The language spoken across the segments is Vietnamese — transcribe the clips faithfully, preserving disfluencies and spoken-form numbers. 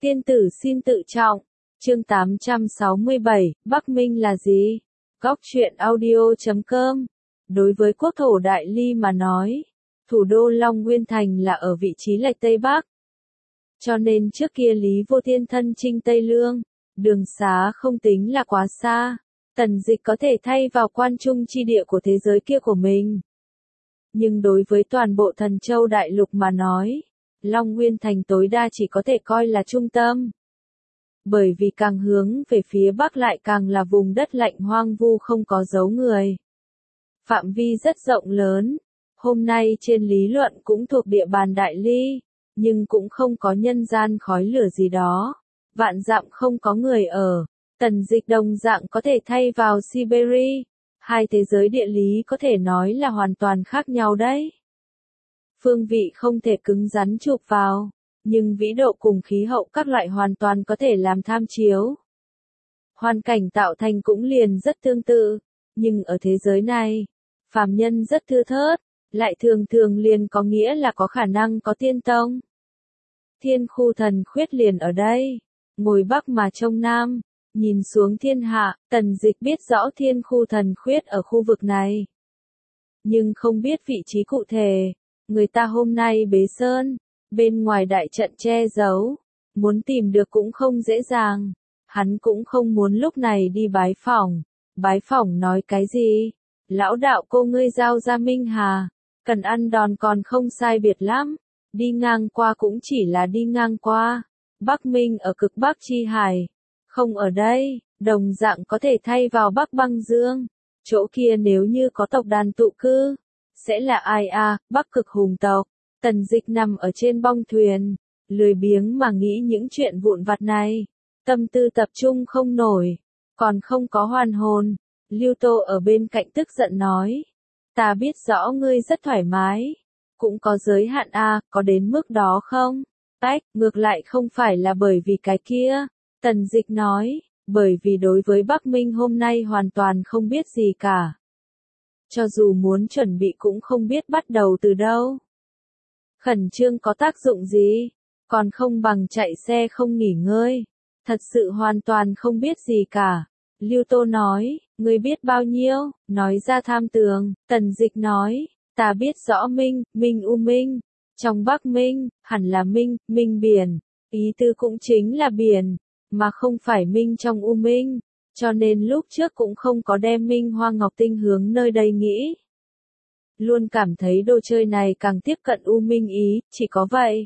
Tiên tử xin tự trọng. Chương tám trăm sáu mươi bảy, Bắc Minh là gì? Góc truyện audio chấm com. Đối với quốc thổ Đại Ly mà nói, thủ đô Long Nguyên Thành là ở vị trí lệch Tây Bắc. Cho nên trước kia Lý Vô Thiên thân chinh Tây Lương, đường xá không tính là quá xa. Tần Dịch có thể thay vào quan trung chi địa của thế giới kia của mình. Nhưng đối với toàn bộ Thần Châu Đại Lục mà nói, Long Nguyên Thành tối đa chỉ có thể coi là trung tâm. Bởi vì càng hướng về phía Bắc lại càng là vùng đất lạnh hoang vu không có dấu người. Phạm vi rất rộng lớn, hôm nay trên lý luận cũng thuộc địa bàn Đại Ly, nhưng cũng không có nhân gian khói lửa gì đó. Vạn dặm không có người ở, Tần Dịch đồng dạng có thể thay vào Siberia. Hai thế giới địa lý có thể nói là hoàn toàn khác nhau đấy. Phương vị không thể cứng rắn chụp vào, nhưng vĩ độ cùng khí hậu các loại hoàn toàn có thể làm tham chiếu. Hoàn cảnh tạo thành cũng liền rất tương tự, nhưng ở thế giới này, phàm nhân rất thưa thớt, lại thường thường liền có nghĩa là có khả năng có tiên tông. Thiên khu thần khuyết liền ở đây, ngồi Bắc mà trông Nam, nhìn xuống thiên hạ, Tần Dịch biết rõ thiên khu thần khuyết ở khu vực này. Nhưng không biết vị trí cụ thể, người ta hôm nay bế sơn, bên ngoài đại trận che giấu, muốn tìm được cũng không dễ dàng. Hắn cũng không muốn lúc này đi bái phỏng. Bái phỏng nói cái gì? Lão đạo cô ngươi giao ra Minh Hà, cần ăn đòn còn không sai biệt lắm. Đi ngang qua cũng chỉ là đi ngang qua. Bắc Minh ở cực Bắc chi hải, không ở đây, đồng dạng có thể thay vào Bắc Băng Dương. Chỗ kia nếu như có tộc đàn tụ cư, sẽ là ai à, Bắc Cực hùng tộc. Tần Dịch nằm ở trên bong thuyền, lười biếng mà nghĩ những chuyện vụn vặt này. Tâm tư tập trung không nổi, còn không có hoàn hồn. Lưu Tô ở bên cạnh tức giận nói, ta biết rõ ngươi rất thoải mái, cũng có giới hạn à, có đến mức đó không? Tách, ngược lại không phải là bởi vì cái kia. Tần Dịch nói, bởi vì đối với Bắc Minh hôm nay hoàn toàn không biết gì cả. Cho dù muốn chuẩn bị cũng không biết bắt đầu từ đâu. Khẩn trương có tác dụng gì, còn không bằng chạy xe không nghỉ ngơi. Thật sự hoàn toàn không biết gì cả. Lưu Tô nói, ngươi biết bao nhiêu, nói ra tham tường. Tần Dịch nói, ta biết rõ Minh, Minh U Minh. Trong Bắc Minh, hẳn là Minh, Minh biển. Ý tư cũng chính là biển, mà không phải Minh trong U Minh. Cho nên lúc trước cũng không có đem Minh Hoa Ngọc Tinh hướng nơi đây nghĩ. Luôn cảm thấy đồ chơi này càng tiếp cận U Minh ý, chỉ có vậy.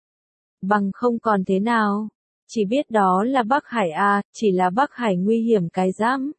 Bằng không còn thế nào. Chỉ biết đó là Bắc Hải à, chỉ là Bắc Hải nguy hiểm cái rắm.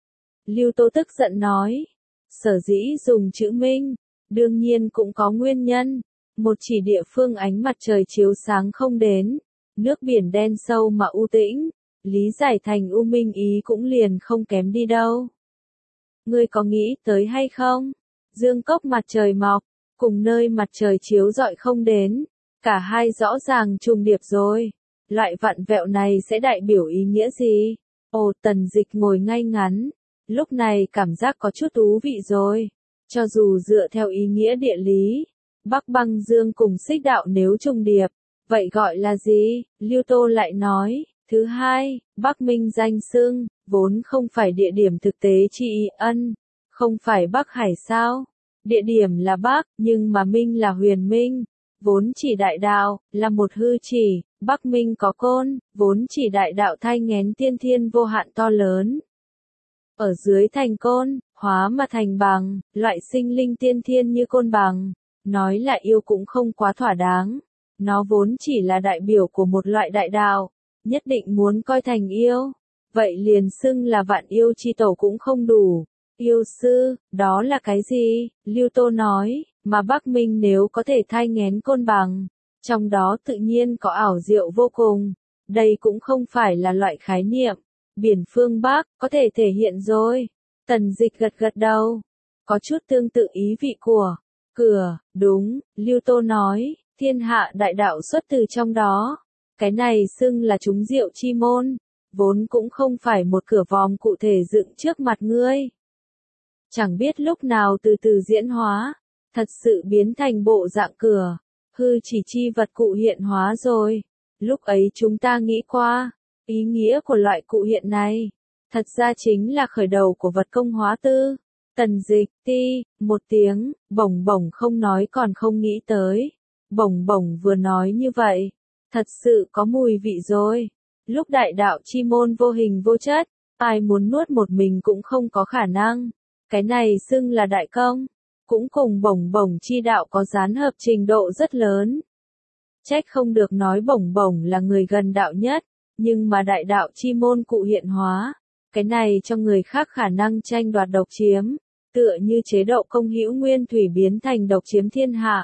Lưu Tô tức giận nói, sở dĩ dùng chữ Minh, đương nhiên cũng có nguyên nhân. Một chỉ địa phương ánh mặt trời chiếu sáng không đến, nước biển đen sâu mà u tĩnh, lý giải thành U Minh ý cũng liền không kém đi đâu. Ngươi có nghĩ tới hay không? Dương cốc mặt trời mọc, cùng nơi mặt trời chiếu rọi không đến, cả hai rõ ràng trùng điệp rồi. Loại vặn vẹo này sẽ đại biểu ý nghĩa gì? Ồ, Tần Dịch ngồi ngay ngắn, lúc này cảm giác có chút thú vị rồi. Cho dù dựa theo ý nghĩa địa lý, Bắc Băng Dương cùng Xích Đạo nếu trùng điệp, vậy gọi là gì? Lưu Tô lại nói, thứ hai, Bắc Minh danh xưng, vốn không phải địa điểm thực tế tri ân, không phải Bắc Hải sao? Địa điểm là Bắc, nhưng mà Minh là huyền minh, vốn chỉ đại đạo, là một hư chỉ. Bắc Minh có côn, vốn chỉ đại đạo thai nghén tiên thiên vô hạn to lớn. Ở dưới thành côn, hóa mà thành bằng, loại sinh linh tiên thiên như côn bằng. Nói là yêu cũng không quá thỏa đáng. Nó vốn chỉ là đại biểu của một loại đại đạo, nhất định muốn coi thành yêu. Vậy liền xưng là vạn yêu chi tổ cũng không đủ. Yêu sư, đó là cái gì? Lưu Tô nói, mà Bắc Minh nếu có thể thai nghén côn bằng, trong đó tự nhiên có ảo diệu vô cùng. Đây cũng không phải là loại khái niệm. Biển phương Bắc, có thể thể hiện rồi. Tần Dịch gật gật đầu. Có chút tương tự ý vị của cửa, đúng, Lưu Tô nói, thiên hạ đại đạo xuất từ trong đó. Cái này xưng là chúng diệu chi môn, vốn cũng không phải một cửa vòm cụ thể dựng trước mặt ngươi. Chẳng biết lúc nào từ từ diễn hóa, thật sự biến thành bộ dạng cửa. Hư chỉ chi vật cụ hiện hóa rồi. Lúc ấy chúng ta nghĩ qua, ý nghĩa của loại cụ hiện này, thật ra chính là khởi đầu của vật công hóa tư. Tần Dịch, ti, một tiếng, bổng bổng không nói còn không nghĩ tới. Bổng bổng vừa nói như vậy, thật sự có mùi vị rồi. Lúc đại đạo chi môn vô hình vô chất, ai muốn nuốt một mình cũng không có khả năng. Cái này xưng là đại công, cũng cùng bổng bổng chi đạo có gián hợp trình độ rất lớn. Trách không được nói bổng bổng là người gần đạo nhất, nhưng mà đại đạo chi môn cụ hiện hóa, cái này cho người khác khả năng tranh đoạt độc chiếm, tựa như chế độ công hữu nguyên thủy biến thành độc chiếm thiên hạ.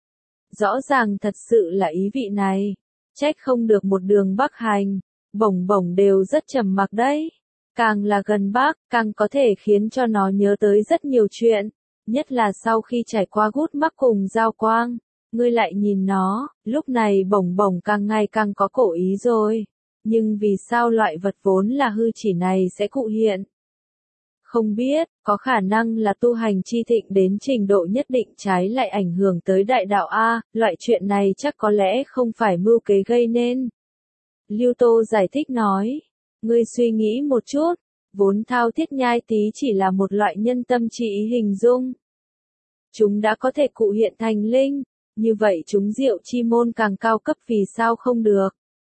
Rõ ràng thật sự là ý vị này, trách không được một đường bắc hành, bổng bổng đều rất trầm mặc đấy. Càng là gần Bắc, càng có thể khiến cho nó nhớ tới rất nhiều chuyện, nhất là sau khi trải qua gút mắc cùng giao quang. Ngươi lại nhìn nó, lúc này bổng bổng càng ngày càng có cổ ý rồi. Nhưng vì sao loại vật vốn là hư chỉ này sẽ cụ hiện? Không biết, có khả năng là tu hành chi thịnh đến trình độ nhất định trái lại ảnh hưởng tới đại đạo A, loại chuyện này chắc có lẽ không phải mưu kế gây nên. Lưu Tô giải thích nói. Ngươi suy nghĩ một chút, vốn thao thiết nhai tí chỉ là một loại nhân tâm chỉ ý hình dung. Chúng đã có thể cụ hiện thành linh, như vậy chúng diệu chi môn càng cao cấp vì sao không được.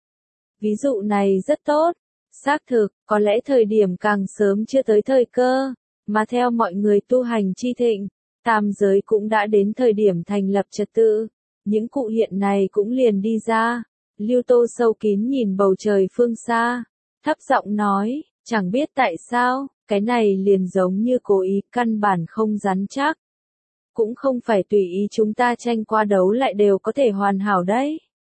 Ví dụ này rất tốt, xác thực, có lẽ thời điểm càng sớm chưa tới thời cơ, mà theo mọi người tu hành chi thịnh, tam giới cũng đã đến thời điểm thành lập trật tự, những cụ hiện này cũng liền đi ra. Lưu Tô sâu kín nhìn bầu trời phương xa. Thấp giọng nói, chẳng biết tại sao, cái này liền giống như cố ý, căn bản không rắn chắc. Cũng không phải tùy ý chúng ta tranh qua đấu lại đều có thể hoàn hảo đấy.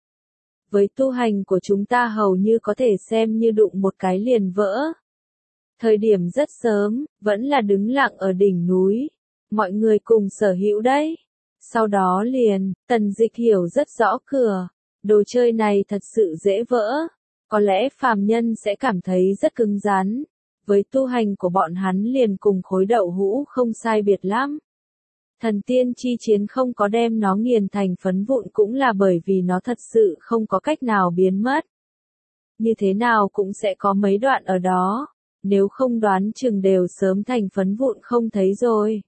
Với tu hành của chúng ta hầu như có thể xem như đụng một cái liền vỡ. Thời điểm rất sớm, vẫn là đứng lặng ở đỉnh núi. Mọi người cùng sở hữu đấy. Sau đó liền, Tần Dịch hiểu rất rõ cửa. Đồ chơi này thật sự dễ vỡ. Có lẽ phàm nhân sẽ cảm thấy rất cứng rắn, với tu hành của bọn hắn liền cùng khối đậu hũ không sai biệt lắm. Thần tiên chi chiến không có đem nó nghiền thành phấn vụn cũng là bởi vì nó thật sự không có cách nào biến mất. Như thế nào cũng sẽ có mấy đoạn ở đó, nếu không đoán chừng đều sớm thành phấn vụn không thấy rồi.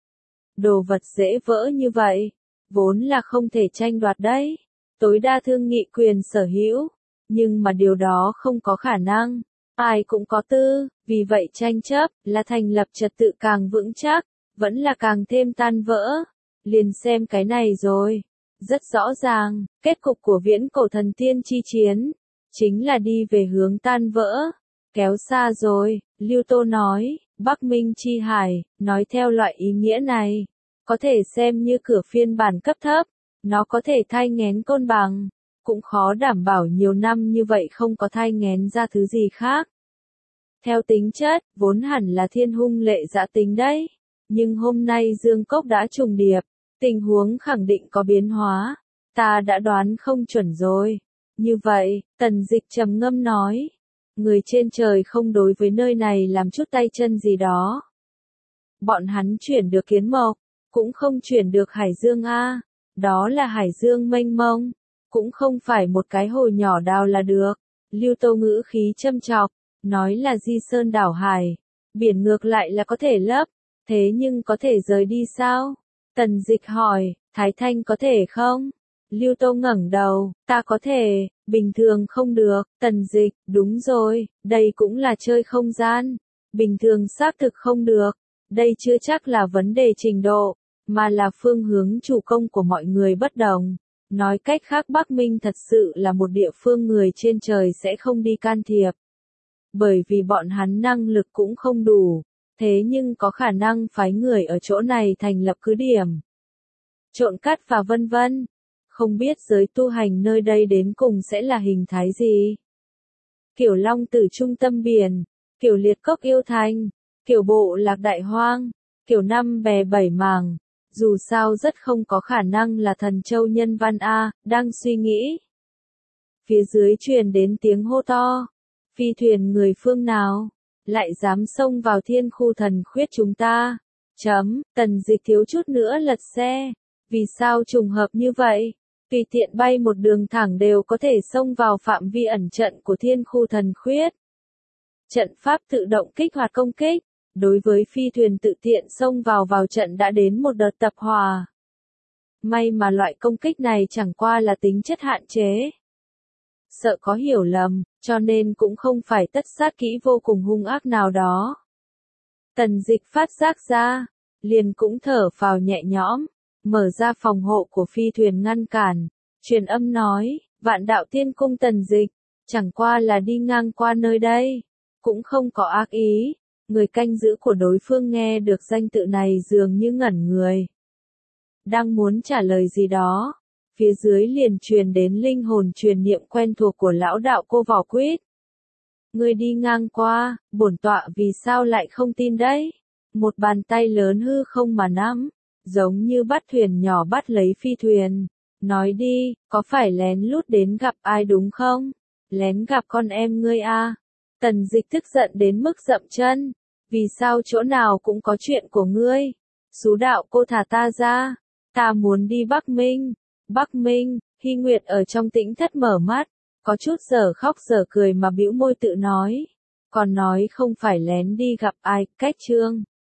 Đồ vật dễ vỡ như vậy, vốn là không thể tranh đoạt đấy, tối đa thương nghị quyền sở hữu. Nhưng mà điều đó không có khả năng, ai cũng có tư, vì vậy tranh chấp là thành lập trật tự càng vững chắc, vẫn là càng thêm tan vỡ. Liền xem cái này rồi, rất rõ ràng, kết cục của viễn cổ thần tiên chi chiến, chính là đi về hướng tan vỡ, kéo xa rồi, Lưu Tô nói, Bắc Minh chi hải, nói theo loại ý nghĩa này, có thể xem như cửa phiên bản cấp thấp, nó có thể thay nghén côn bằng. Cũng khó đảm bảo nhiều năm như vậy không có thai nghén ra thứ gì khác. Theo tính chất, vốn hẳn là thiên hung lệ dã tính đấy. Nhưng hôm nay Dương Cốc đã trùng điệp, tình huống khẳng định có biến hóa. Ta đã đoán không chuẩn rồi. Như vậy, Tần Dịch trầm ngâm nói. Người trên trời không đối với nơi này làm chút tay chân gì đó. Bọn hắn chuyển được kiến mộc, cũng không chuyển được Hải Dương A. Đó là Hải Dương mênh mông. Cũng không phải một cái hồ nhỏ đào là được. Lưu Tô ngữ khí châm chọc, nói là di sơn đảo hải, biển ngược lại là có thể lấp, thế nhưng có thể rời đi sao? Tần Dịch hỏi, Thái Thanh có thể không? Lưu Tô ngẩng đầu, ta có thể, bình thường không được. Tần Dịch, đúng rồi, đây cũng là chơi không gian, bình thường xác thực không được, đây chưa chắc là vấn đề trình độ, mà là phương hướng chủ công của mọi người bất đồng. Nói cách khác Bắc Minh thật sự là một địa phương người trên trời sẽ không đi can thiệp. Bởi vì bọn hắn năng lực cũng không đủ, thế nhưng có khả năng phái người ở chỗ này thành lập cứ điểm. Trộn cắt và vân vân. Không biết giới tu hành nơi đây đến cùng sẽ là hình thái gì? Kiểu Long Tử trung tâm biển, kiểu Liệt Cốc yêu thành, kiểu Bộ Lạc đại hoang, kiểu Năm bè bảy mảng. Dù sao rất không có khả năng là thần châu nhân văn A, đang suy nghĩ. Phía dưới truyền đến tiếng hô to. Phi thuyền người phương nào? Lại dám xông vào thiên khu thần khuyết chúng ta? Chấm, Tần Dịch thiếu chút nữa lật xe. Vì sao trùng hợp như vậy? tùy tiện bay một đường thẳng đều có thể xông vào phạm vi ẩn trận của thiên khu thần khuyết. Trận pháp tự động kích hoạt công kích, đối với phi thuyền tự tiện xông vào vào trận đã đến một đợt tập hòa. May mà loại công kích này chẳng qua là tính chất hạn chế. Sợ có hiểu lầm, cho nên cũng không phải tất sát kỹ vô cùng hung ác nào đó. Tần Dịch phát giác ra, liền cũng thở phào nhẹ nhõm, mở ra phòng hộ của phi thuyền ngăn cản, truyền âm nói, Vạn Đạo Tiên Cung Tần Dịch, chẳng qua là đi ngang qua nơi đây, cũng không có ác ý. Người canh giữ của đối phương nghe được danh tự này dường như ngẩn người. Đang muốn trả lời gì đó, phía dưới liền truyền đến linh hồn truyền niệm quen thuộc của lão đạo cô vỏ quýt. Người đi ngang qua, bổn tọa vì sao lại không tin đấy? Một bàn tay lớn hư không mà nắm, giống như bắt thuyền nhỏ bắt lấy phi thuyền. Nói đi, có phải lén lút đến gặp ai đúng không? Lén gặp con em ngươi à? Tần Dịch tức giận đến mức dậm chân. Vì sao chỗ nào cũng có chuyện của ngươi? Xú đạo cô thả ta ra. Ta muốn đi Bắc Minh. Bắc Minh, Hy Nguyệt ở trong tĩnh thất mở mắt. Có chút giờ khóc giờ cười mà bĩu môi tự nói. Còn nói không phải lén đi gặp ai, cách chương.